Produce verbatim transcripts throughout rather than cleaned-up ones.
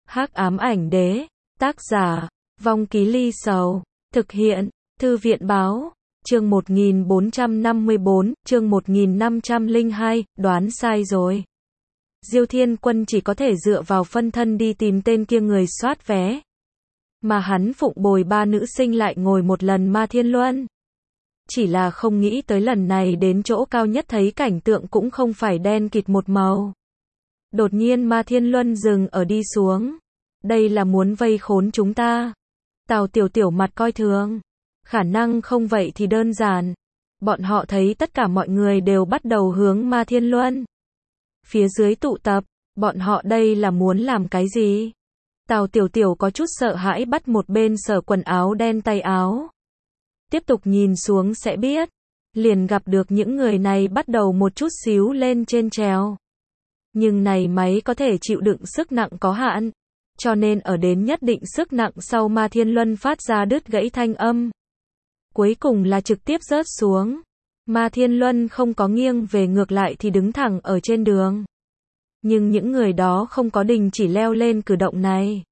Hắc ám ảnh đế, tác giả, Vong Ký Ly Sầu, thực hiện, Thư viện báo, chương một nghìn bốn trăm năm mươi bốn, chương một nghìn năm trăm lẻ hai, đoán sai rồi. Diêu Thiên Quân chỉ có thể dựa vào phân thân đi tìm tên kia người soát vé. Mà hắn phụng bồi ba nữ sinh lại ngồi một lần Ma Thiên Luân. Chỉ là không nghĩ tới lần này đến chỗ cao nhất thấy cảnh tượng cũng không phải đen kịt một màu. Đột nhiên Ma Thiên Luân dừng ở đi xuống. Đây là muốn vây khốn chúng ta. Tào Tiểu Tiểu mặt coi thường. Khả năng không vậy thì đơn giản. Bọn họ thấy tất cả mọi người đều bắt đầu hướng Ma Thiên Luân. Phía dưới tụ tập, bọn họ đây là muốn làm cái gì? Tào Tiểu Tiểu có chút sợ hãi bắt một bên sở quần áo đen tay áo. Tiếp tục nhìn xuống sẽ biết. Liền gặp được những người này bắt đầu một chút xíu lên trên trèo. Nhưng này máy có thể chịu đựng sức nặng có hạn. Cho nên ở đến nhất định sức nặng sau Ma Thiên Luân phát ra đứt gãy thanh âm. Cuối cùng là trực tiếp rớt xuống. Ma Thiên Luân không có nghiêng về ngược lại thì đứng thẳng ở trên đường. Nhưng những người đó không có đình chỉ leo lên cử động này.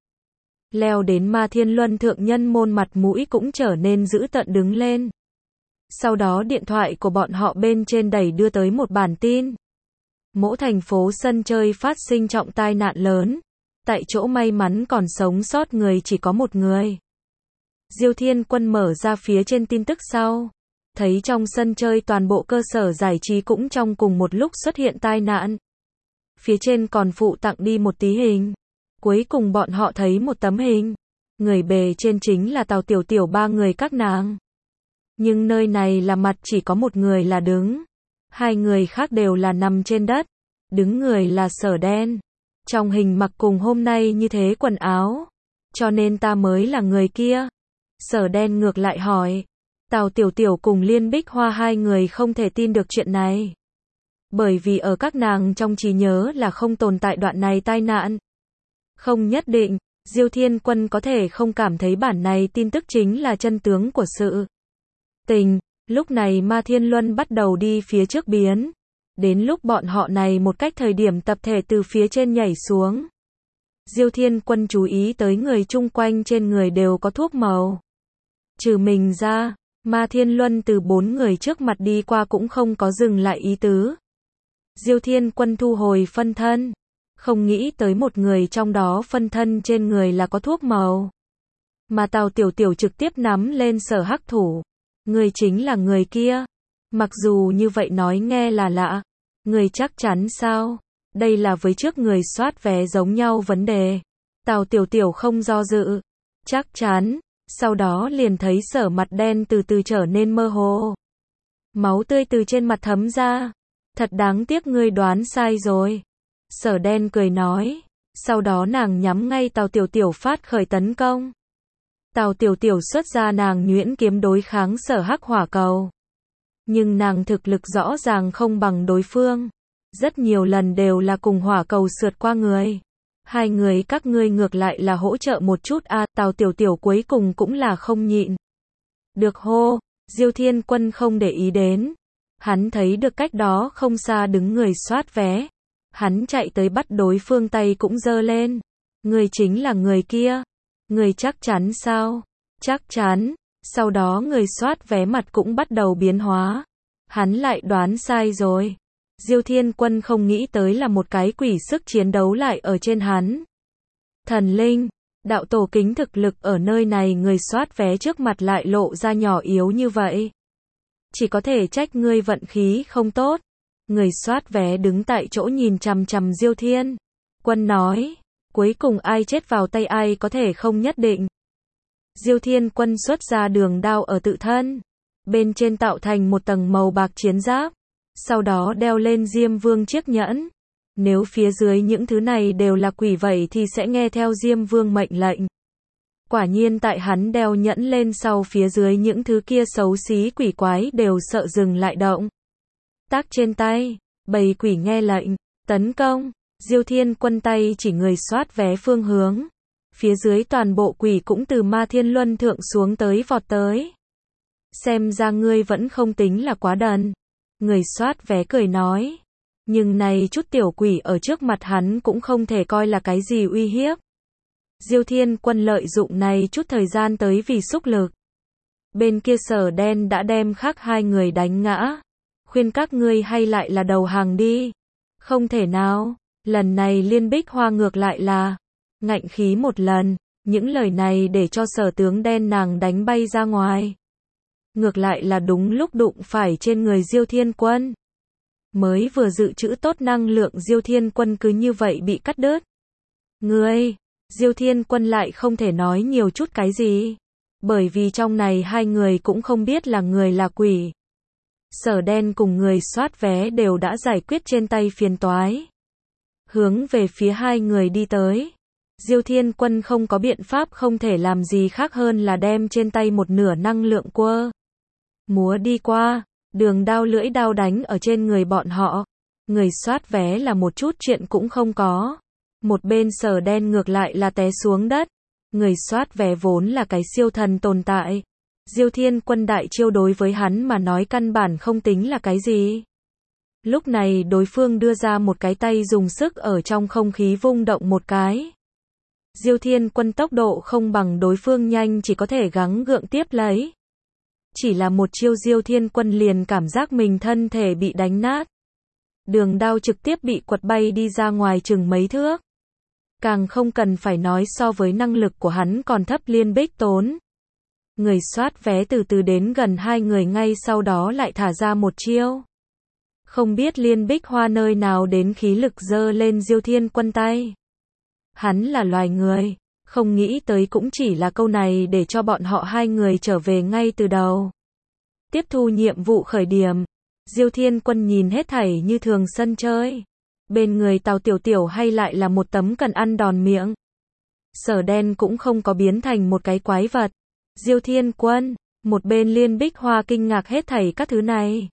Leo đến Ma Thiên Luân thượng nhân môn mặt mũi cũng trở nên dữ tợn đứng lên. Sau đó điện thoại của bọn họ bên trên đẩy đưa tới một bản tin. Mỗi thành phố sân chơi phát sinh trọng tai nạn lớn. Tại chỗ may mắn còn sống sót người chỉ có một người. Diêu Thiên Quân mở ra phía trên tin tức sau. Thấy trong sân chơi toàn bộ cơ sở giải trí cũng trong cùng một lúc xuất hiện tai nạn. Phía trên còn phụ tặng đi một tí hình. Cuối cùng bọn họ thấy một tấm hình. Người bề trên chính là Tào Tiểu Tiểu ba người các nàng. Nhưng nơi này là mặt chỉ có một người là đứng. Hai người khác đều là nằm trên đất. Đứng người là Sở Đen. Trong hình mặc cùng hôm nay như thế quần áo. Cho nên ta mới là người kia. Sở Đen ngược lại hỏi. Tào Tiểu Tiểu cùng Liên Bích Hoa hai người không thể tin được chuyện này. Bởi vì ở các nàng trong trí nhớ là không tồn tại đoạn này tai nạn. Không nhất định, Diêu Thiên Quân có thể không cảm thấy bản này tin tức chính là chân tướng của sự tình. Lúc này Ma Thiên Luân bắt đầu đi phía trước biến. Đến lúc bọn họ này một cách thời điểm tập thể từ phía trên nhảy xuống. Diêu Thiên Quân chú ý tới người chung quanh trên người đều có thuốc màu. Trừ mình ra, Ma Thiên Luân từ bốn người trước mặt đi qua cũng không có dừng lại ý tứ. Diêu Thiên Quân thu hồi phân thân. Không nghĩ tới một người trong đó phân thân trên người là có thuốc màu. Mà Tào Tiểu Tiểu trực tiếp nắm lên Sở Hắc thủ. Người chính là người kia. Mặc dù như vậy nói nghe là lạ. Người chắc chắn sao? Đây là với trước người soát vé giống nhau vấn đề. Tào Tiểu Tiểu không do dự. Chắc chắn. Sau đó liền thấy Sở mặt đen từ từ trở nên mơ hồ. Máu tươi từ trên mặt thấm ra. Thật đáng tiếc ngươi đoán sai rồi. Sở Đen cười nói. Sau đó nàng nhắm ngay Tào Tiểu Tiểu phát khởi tấn công. Tào Tiểu Tiểu xuất ra nàng nhuyễn kiếm đối kháng Sở Hắc hỏa cầu. Nhưng nàng thực lực rõ ràng không bằng đối phương. Rất nhiều lần đều là cùng hỏa cầu sượt qua người. Hai người các ngươi ngược lại là hỗ trợ một chút a. À, Tào Tiểu Tiểu cuối cùng cũng là không nhịn được hô. Diêu Thiên Quân không để ý đến. Hắn thấy được cách đó không xa đứng người soát vé. Hắn chạy tới bắt đối phương tay cũng giơ lên. Người chính là người kia. Người chắc chắn sao? Chắc chắn. Sau đó người soát vé mặt cũng bắt đầu biến hóa. Hắn lại đoán sai rồi. Diêu Thiên Quân không nghĩ tới là một cái quỷ sức chiến đấu lại ở trên hắn. Thần linh, đạo tổ kính thực lực ở nơi này người soát vé trước mặt lại lộ ra nhỏ yếu như vậy. Chỉ có thể trách ngươi vận khí không tốt. Người soát vé đứng tại chỗ nhìn chằm chằm Diêu Thiên Quân nói. Cuối cùng ai chết vào tay ai có thể không nhất định. Diêu Thiên Quân xuất ra đường đao ở tự thân. Bên trên tạo thành một tầng màu bạc chiến giáp. Sau đó đeo lên Diêm Vương chiếc nhẫn. Nếu phía dưới những thứ này đều là quỷ vậy thì sẽ nghe theo Diêm Vương mệnh lệnh. Quả nhiên tại hắn đeo nhẫn lên sau phía dưới những thứ kia xấu xí quỷ quái đều sợ dừng lại động. Tác trên tay, bầy quỷ nghe lệnh, tấn công. Diêu Thiên Quân tay chỉ người soát vé phương hướng. Phía dưới toàn bộ quỷ cũng từ Ma Thiên Luân thượng xuống tới vọt tới. Xem ra ngươi vẫn không tính là quá đần. Người soát vé cười nói. Nhưng này chút tiểu quỷ ở trước mặt hắn cũng không thể coi là cái gì uy hiếp. Diêu Thiên Quân lợi dụng này chút thời gian tới vì xúc lực. Bên kia Sở Đen đã đem khác hai người đánh ngã. Khuyên các ngươi hay lại là đầu hàng đi. Không thể nào, lần này Liên Bích Hoa ngược lại là ngạnh khí một lần, những lời này để cho Sở tướng đen nàng đánh bay ra ngoài. Ngược lại là đúng lúc đụng phải trên người Diêu Thiên Quân. Mới vừa dự trữ tốt năng lượng Diêu Thiên Quân cứ như vậy bị cắt đứt. Ngươi, Diêu Thiên Quân lại không thể nói nhiều chút cái gì. Bởi vì trong này hai người cũng không biết là người là quỷ. Sở Đen cùng người soát vé đều đã giải quyết trên tay phiền toái. Hướng về phía hai người đi tới. Diêu Thiên Quân không có biện pháp không thể làm gì khác hơn là đem trên tay một nửa năng lượng quơ múa đi qua, đường đao lưỡi đao đánh ở trên người bọn họ. Người soát vé là một chút chuyện cũng không có. Một bên Sở Đen ngược lại là té xuống đất. Người soát vé vốn là cái siêu thần tồn tại. Diêu Thiên Quân đại chiêu đối với hắn mà nói căn bản không tính là cái gì. Lúc này đối phương đưa ra một cái tay dùng sức ở trong không khí vung động một cái. Diêu Thiên Quân tốc độ không bằng đối phương nhanh, chỉ có thể gắng gượng tiếp lấy. Chỉ là một chiêu Diêu Thiên Quân liền cảm giác mình thân thể bị đánh nát. Đường đao trực tiếp bị quật bay đi ra ngoài chừng mấy thước. Càng không cần phải nói so với năng lực của hắn còn thấp Liên Bích Tốn. Người soát vé từ từ đến gần hai người ngay sau đó lại thả ra một chiêu. Không biết Liên Bích Hoa nơi nào đến khí lực dơ lên Diêu Thiên Quân tay. Hắn là loài người, không nghĩ tới cũng chỉ là câu này để cho bọn họ hai người trở về ngay từ đầu. Tiếp thu nhiệm vụ khởi điểm, Diêu Thiên Quân nhìn hết thảy như thường sân chơi. Bên người Tào Tiểu Tiểu hay lại là một tấm cần ăn đòn miệng. Sở Đen cũng không có biến thành một cái quái vật. Diêu Thiên Quân, một bên Liên Bích Hoa kinh ngạc hết thảy các thứ này.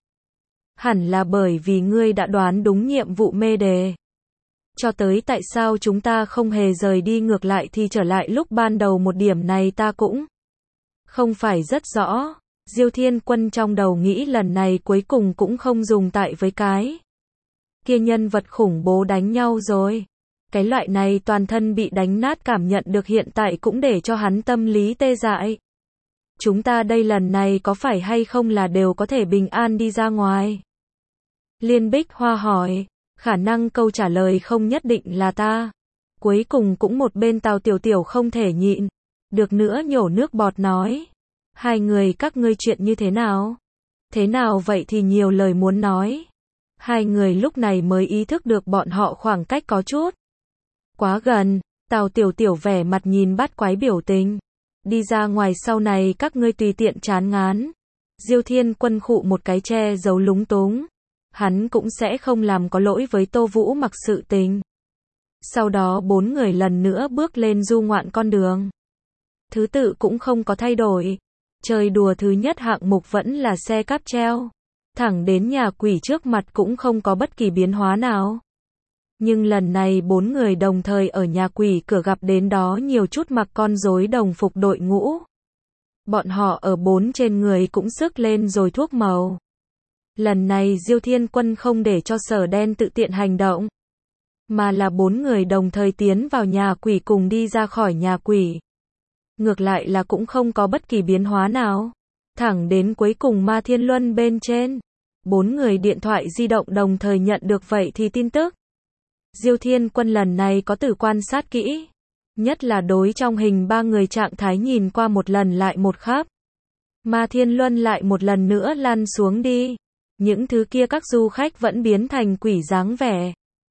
Hẳn là bởi vì ngươi đã đoán đúng nhiệm vụ mê đề. Cho tới tại sao chúng ta không hề rời đi ngược lại thì trở lại lúc ban đầu, một điểm này ta cũng không phải rất rõ. Diêu Thiên Quân trong đầu nghĩ lần này cuối cùng cũng không dùng tại với cái kia nhân vật khủng bố đánh nhau rồi. Cái loại này toàn thân bị đánh nát cảm nhận được hiện tại cũng để cho hắn tâm lý tê dại. Chúng ta đây lần này có phải hay không là đều có thể bình an đi ra ngoài? Liên Bích Hoa hỏi. Khả năng câu trả lời không nhất định là ta. Cuối cùng cũng một bên Tào Tiểu Tiểu không thể nhịn được nữa nhổ nước bọt nói. Hai người các ngươi chuyện như thế nào? Thế nào vậy thì nhiều lời muốn nói. Hai người lúc này mới ý thức được bọn họ khoảng cách có chút quá gần. Tào Tiểu Tiểu vẻ mặt nhìn bắt quái biểu tình. Đi ra ngoài sau này các ngươi tùy tiện chán ngán. Diêu Thiên Quân khụ một cái che giấu lúng túng. Hắn cũng sẽ không làm có lỗi với Tô Vũ Mặc sự tình. Sau đó bốn người lần nữa bước lên du ngoạn con đường. Thứ tự cũng không có thay đổi. Chơi đùa thứ nhất hạng mục vẫn là xe cáp treo. Thẳng đến nhà quỷ trước mặt cũng không có bất kỳ biến hóa nào. Nhưng lần này bốn người đồng thời ở nhà quỷ cửa gặp đến đó nhiều chút mặc con rối đồng phục đội ngũ. Bọn họ ở bốn trên người cũng sức lên rồi thuốc màu. Lần này Diêu Thiên Quân không để cho Sở Đen tự tiện hành động, mà là bốn người đồng thời tiến vào nhà quỷ cùng đi ra khỏi nhà quỷ. Ngược lại là cũng không có bất kỳ biến hóa nào. Thẳng đến cuối cùng Ma Thiên Luân bên trên, bốn người điện thoại di động đồng thời nhận được vậy thì tin tức. Diêu Thiên Quân lần này có tử quan sát kỹ, nhất là đối trong hình ba người trạng thái nhìn qua một lần lại một khắp. Ma Thiên Luân lại một lần nữa lăn xuống đi. Những thứ kia các du khách vẫn biến thành quỷ dáng vẻ.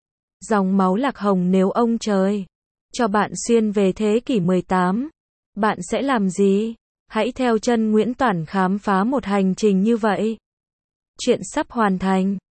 Dòng máu lạc hồng, nếu ông trời cho bạn xuyên về thế kỷ mười tám, bạn sẽ làm gì? Hãy theo chân Nguyễn Toản khám phá một hành trình như vậy. Chuyện sắp hoàn thành.